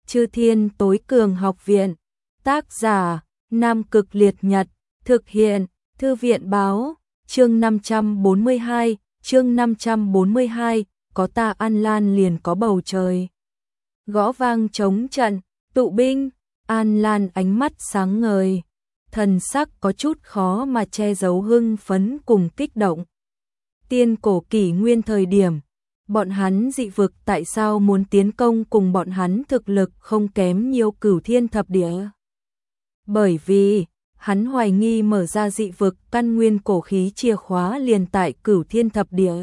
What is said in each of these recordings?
Chư Thiên Tối Cường Học Viện. Tác giả: Nam Cực Liệt Nhật. Thực hiện: Thư viện báo. Chương 542, có ta An Lan liền có bầu trời. Gõ vang trống trận, tụ binh. An Lan ánh mắt sáng ngời, thần sắc có chút khó mà che giấu hưng phấn cùng kích động. Tiên cổ kỷ nguyên thời điểm, bọn hắn dị vực tại sao muốn tiến công cùng bọn hắn thực lực không kém nhiều Cửu Thiên Thập Địa? Bởi vì hắn hoài nghi mở ra dị vực căn nguyên cổ khí chìa khóa liền tại Cửu Thiên Thập Địa.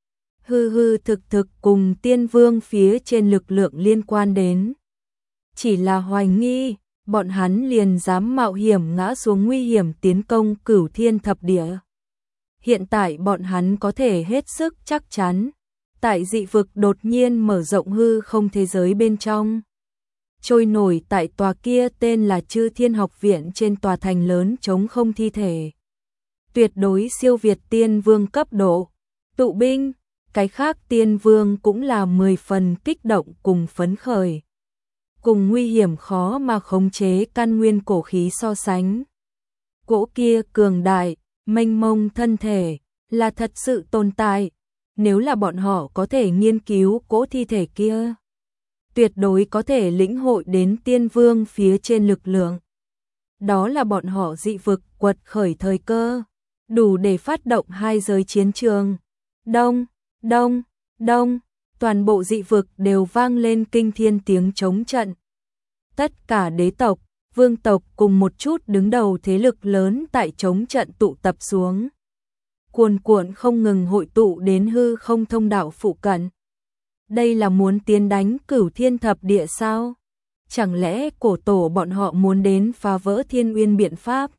Hư thực cùng Tiên Vương phía trên lực lượng liên quan đến. Chỉ là hoài nghi, bọn hắn liền dám mạo hiểm ngã xuống nguy hiểm tiến công Cửu Thiên Thập Địa. Hiện tại bọn hắn có thể hết sức chắc chắn, tại dị vực đột nhiên mở rộng hư không thế giới bên trong. Trôi nổi tại tòa kia tên là Chư Thiên Học Viện trên tòa thành lớn trống không thi thể. Tuyệt đối siêu việt Tiên Vương cấp độ. Tụ binh, cái khác Tiên Vương cũng là 10 phần kích động cùng phấn khởi. Cùng nguy hiểm khó mà khống chế căn nguyên cổ khí so sánh. Cỗ kia cường đại, mênh mông thân thể, là thật sự tồn tại. Nếu là bọn họ có thể nghiên cứu cỗ thi thể kia, tuyệt đối có thể lĩnh hội đến Tiên Vương phía trên lực lượng. Đó là bọn họ dị vực quật khởi thời cơ, đủ để phát động hai giới chiến trường. Đông, đông, đông, toàn bộ dị vực đều vang lên kinh thiên tiếng chống trận. Tất cả đế tộc, vương tộc cùng một chút đứng đầu thế lực lớn tại chống trận tụ tập xuống. Cuồn cuộn không ngừng hội tụ đến hư không thông đạo phụ cận. Đây là muốn tiến đánh Cửu Thiên Thập Địa sao? Chẳng lẽ cổ tổ bọn họ muốn đến phá vỡ Thiên Uyên biện pháp?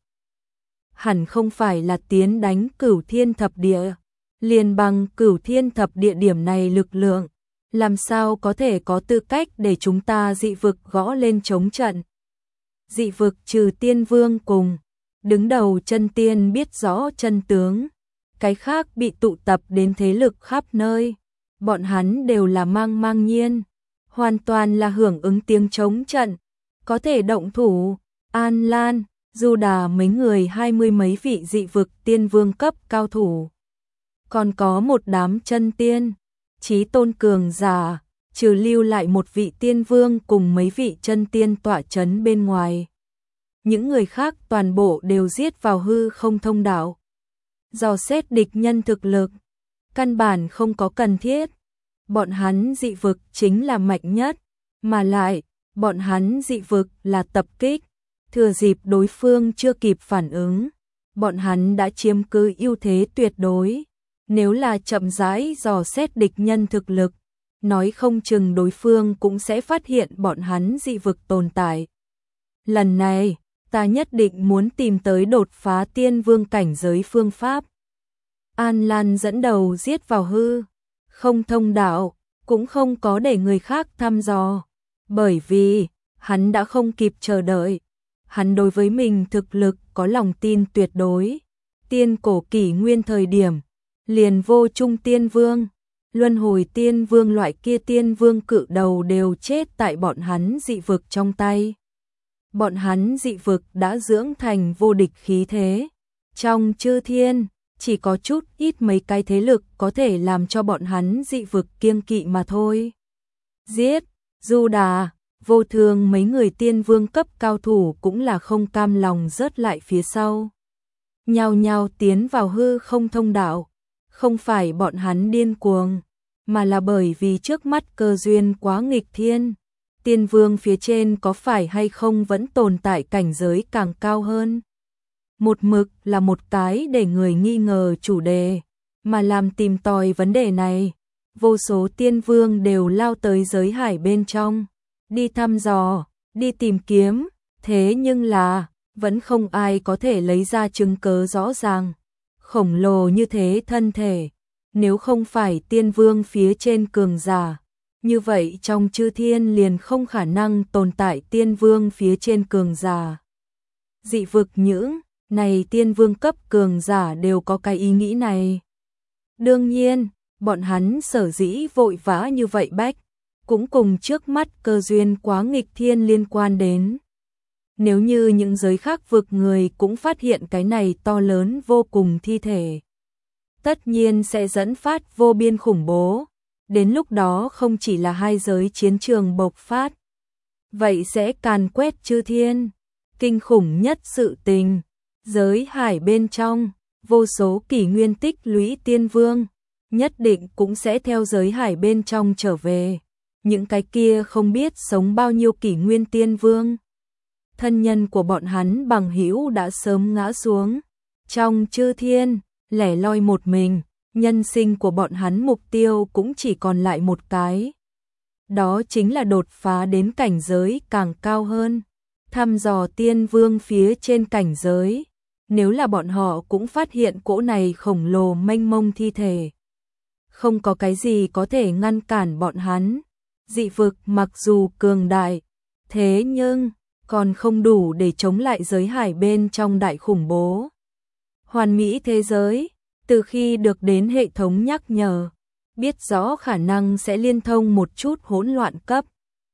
Hẳn không phải là tiến đánh Cửu Thiên Thập Địa. Liền bằng Cửu Thiên Thập Địa điểm này lực lượng, làm sao có thể có tư cách để chúng ta dị vực gõ lên chống trận? Dị vực trừ Tiên Vương cùng đứng đầu chân tiên biết rõ chân tướng, cái khác bị tụ tập đến thế lực khắp nơi. Bọn hắn đều là mang nhiên, hoàn toàn là hưởng ứng tiếng chống trận, có thể động thủ. An Lan, Du Đà mấy người 20 mấy vị dị vực Tiên Vương cấp cao thủ. Còn có một đám chân tiên, chí tôn cường giả, trừ lưu lại một vị Tiên Vương cùng mấy vị chân tiên tọa chấn bên ngoài. Những người khác toàn bộ đều giết vào hư không thông đạo. Dò xét địch nhân thực lực, căn bản không có cần thiết. Bọn hắn dị vực chính là mạnh nhất, mà lại, bọn hắn dị vực là tập kích. Thừa dịp đối phương chưa kịp phản ứng, bọn hắn đã chiếm cứ ưu thế tuyệt đối. Nếu là chậm rãi dò xét địch nhân thực lực, nói không chừng đối phương cũng sẽ phát hiện bọn hắn dị vực tồn tại. Lần này, ta nhất định muốn tìm tới đột phá Tiên Vương cảnh giới phương pháp. An Lan dẫn đầu giết vào hư không thông đạo, cũng không có để người khác thăm dò, bởi vì hắn đã không kịp chờ đợi. Hắn đối với mình thực lực có lòng tin tuyệt đối. Tiên cổ kỷ nguyên thời điểm, liền vô trung Tiên Vương, luân hồi Tiên Vương loại kia Tiên Vương cự đầu đều chết tại bọn hắn dị vực trong tay. Bọn hắn dị vực đã dưỡng thành vô địch khí thế. Trong chư thiên, chỉ có chút ít mấy cái thế lực có thể làm cho bọn hắn dị vực kiêng kỵ mà thôi. Giết, Du Đà, Vô Thường mấy người Tiên Vương cấp cao thủ cũng là không cam lòng rớt lại phía sau. Nhao nhao tiến vào hư không thông đạo, không phải bọn hắn điên cuồng, mà là bởi vì trước mắt cơ duyên quá nghịch thiên. Tiên Vương phía trên có phải hay không vẫn tồn tại cảnh giới càng cao hơn. Một mực là một cái để người nghi ngờ chủ đề, mà làm tìm tòi vấn đề này. Vô số Tiên Vương đều lao tới giới hải bên trong, đi thăm dò, đi tìm kiếm, thế nhưng là, vẫn không ai có thể lấy ra chứng cớ rõ ràng. Khổng lồ như thế thân thể, nếu không phải Tiên Vương phía trên cường giả, như vậy trong chư thiên liền không khả năng tồn tại Tiên Vương phía trên cường giả. Dị vực những này Tiên Vương cấp cường giả đều có cái ý nghĩ này. Đương nhiên, bọn hắn sở dĩ vội vã như vậy bách, cũng cùng trước mắt cơ duyên quá nghịch thiên liên quan đến. Nếu như những giới khác vực người cũng phát hiện cái này to lớn vô cùng thi thể, tất nhiên sẽ dẫn phát vô biên khủng bố. Đến lúc đó không chỉ là hai giới chiến trường bộc phát, vậy sẽ càn quét chư thiên. Kinh khủng nhất sự tình, giới hải bên trong, vô số kỷ nguyên tích lũy tiên vương, nhất định cũng sẽ theo giới hải bên trong trở về. Những cái kia không biết sống bao nhiêu kỷ nguyên tiên vương, thân nhân của bọn hắn bằng hữu đã sớm ngã xuống. Trong chư thiên, lẻ loi một mình, nhân sinh của bọn hắn mục tiêu cũng chỉ còn lại một cái. Đó chính là đột phá đến cảnh giới càng cao hơn, thăm dò tiên vương phía trên cảnh giới. Nếu là bọn họ cũng phát hiện cỗ này khổng lồ mênh mông thi thể, không có cái gì có thể ngăn cản bọn hắn. Dị vực mặc dù cường đại, thế nhưng còn không đủ để chống lại giới hải bên trong đại khủng bố. Hoàn mỹ thế giới, từ khi được đến hệ thống nhắc nhở, biết rõ khả năng sẽ liên thông một chút hỗn loạn cấp,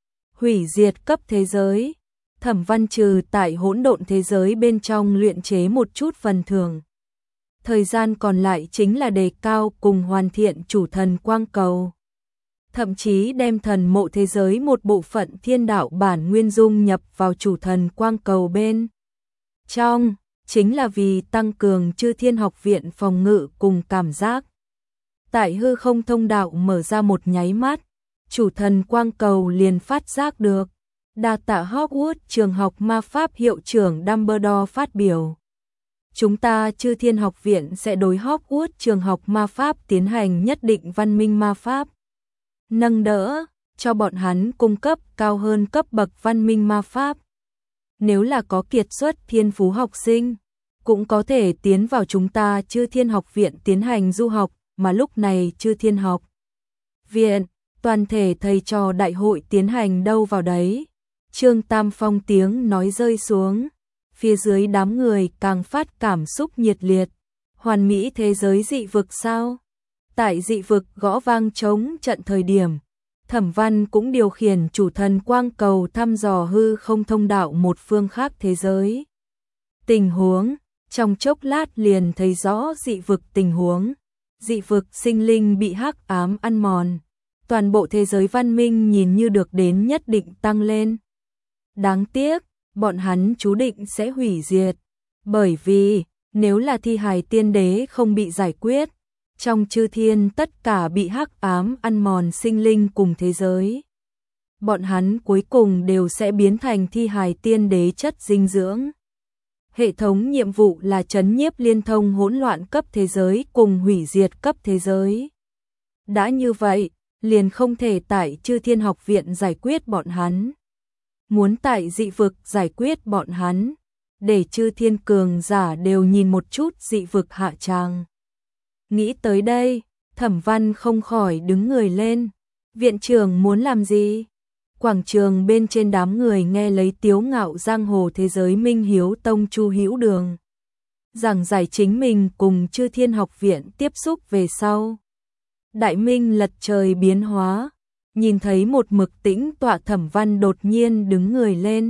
hủy diệt cấp thế giới. Thẩm Văn trừ tại hỗn độn thế giới bên trong luyện chế một chút phần thưởng. Thời gian còn lại chính là đề cao cùng hoàn thiện chủ thần quang cầu. Thậm chí đem thần mộ thế giới một bộ phận thiên đạo bản nguyên dung nhập vào chủ thần quang cầu bên trong, chính là vì tăng cường chư thiên học viện phòng ngự cùng cảm giác. Tại hư không thông đạo mở ra một nháy mắt, chủ thần quang cầu liền phát giác được. Đa tạ Hogwarts trường học ma pháp hiệu trưởng Dumbledore phát biểu. Chúng ta chư thiên học viện sẽ đối Hogwarts trường học ma pháp tiến hành nhất định văn minh ma pháp. Nâng đỡ, cho bọn hắn cung cấp cao hơn cấp bậc văn minh ma pháp. Nếu là có kiệt xuất thiên phú học sinh, cũng có thể tiến vào chúng ta chư thiên học viện tiến hành du học, mà lúc này chư thiên học viện, toàn thể thầy trò đại hội tiến hành đâu vào đấy. Trương Tam Phong tiếng nói rơi xuống, phía dưới đám người càng phát cảm xúc nhiệt liệt. Hoàn mỹ thế giới dị vực sao? Tại dị vực gõ vang trống trận thời điểm, Thẩm Văn cũng điều khiển chủ thần quang cầu thăm dò hư không thông đạo một phương khác thế giới. Tình huống, trong chốc lát liền thấy rõ dị vực tình huống. Dị vực sinh linh bị hắc ám ăn mòn, toàn bộ thế giới văn minh nhìn như được đến nhất định tăng lên. Đáng tiếc, bọn hắn chú định sẽ hủy diệt, bởi vì nếu là thi hài tiên đế không bị giải quyết, trong chư thiên tất cả bị hắc ám ăn mòn sinh linh cùng thế giới, bọn hắn cuối cùng đều sẽ biến thành thi hài tiên đế chất dinh dưỡng. Hệ thống nhiệm vụ là trấn nhiếp liên thông hỗn loạn cấp thế giới cùng hủy diệt cấp thế giới. Đã như vậy, liền không thể tại chư thiên học viện giải quyết bọn hắn. Muốn tại dị vực giải quyết bọn hắn, để chư thiên cường giả đều nhìn một chút dị vực hạ tràng. Nghĩ tới đây, Thẩm Văn không khỏi đứng người lên. Viện trưởng muốn làm gì? Quảng trường bên trên đám người nghe lấy tiếu ngạo giang hồ thế giới Minh Hiếu Tông Chu Hữu Đường giảng giải chính mình cùng chư thiên học viện tiếp xúc về sau. Đại minh lật trời biến hóa, nhìn thấy một mực tĩnh tọa Thẩm Văn đột nhiên đứng người lên.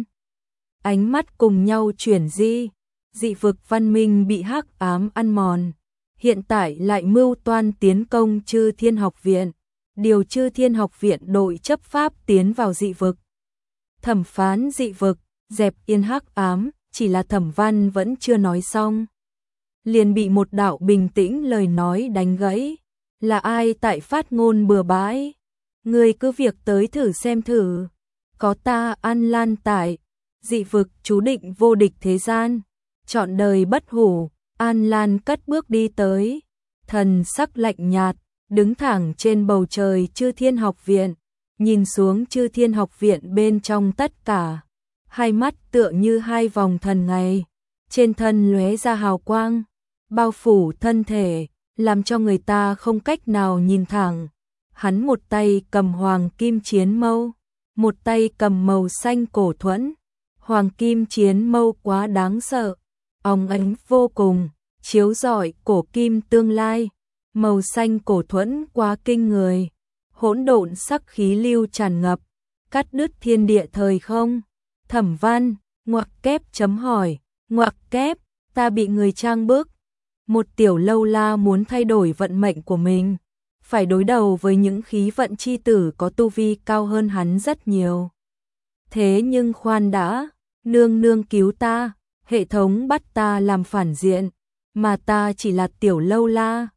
Ánh mắt cùng nhau chuyển di, dị vực văn minh bị hắc ám ăn mòn, hiện tại lại mưu toan tiến công chư thiên học viện, điều chư thiên học viện đội chấp pháp tiến vào dị vực. Thẩm phán dị vực, dẹp yên hắc ám, chỉ là Thẩm Văn vẫn chưa nói xong, liền bị một đạo bình tĩnh lời nói đánh gãy. Là ai tại phát ngôn bừa bãi? Người cứ việc tới thử xem thử. Có ta An Lan tại, dị vực chú định vô địch thế gian, trọn đời bất hủ. An Lan cất bước đi tới, thần sắc lạnh nhạt, đứng thẳng trên bầu trời chư thiên học viện, nhìn xuống chư thiên học viện bên trong tất cả. Hai mắt tựa như hai vòng thần ngày, trên thân lóe ra hào quang, bao phủ thân thể, làm cho người ta không cách nào nhìn thẳng. Hắn một tay cầm hoàng kim chiến mâu, một tay cầm màu xanh cổ thuẫn. Hoàng kim chiến mâu quá đáng sợ, óng ánh vô cùng, chiếu rọi cổ kim tương lai. Màu xanh cổ thuẫn quá kinh người, hỗn độn sắc khí lưu tràn ngập, cắt đứt thiên địa thời không. Thẩm Văn, ngoặc kép chấm hỏi, ngoặc kép, ta bị người trang bức. Một tiểu lâu la muốn thay đổi vận mệnh của mình, phải đối đầu với những khí vận chi tử có tu vi cao hơn hắn rất nhiều. Thế nhưng khoan đã, nương nương cứu ta, hệ thống bắt ta làm phản diện, mà ta chỉ là tiểu lâu la.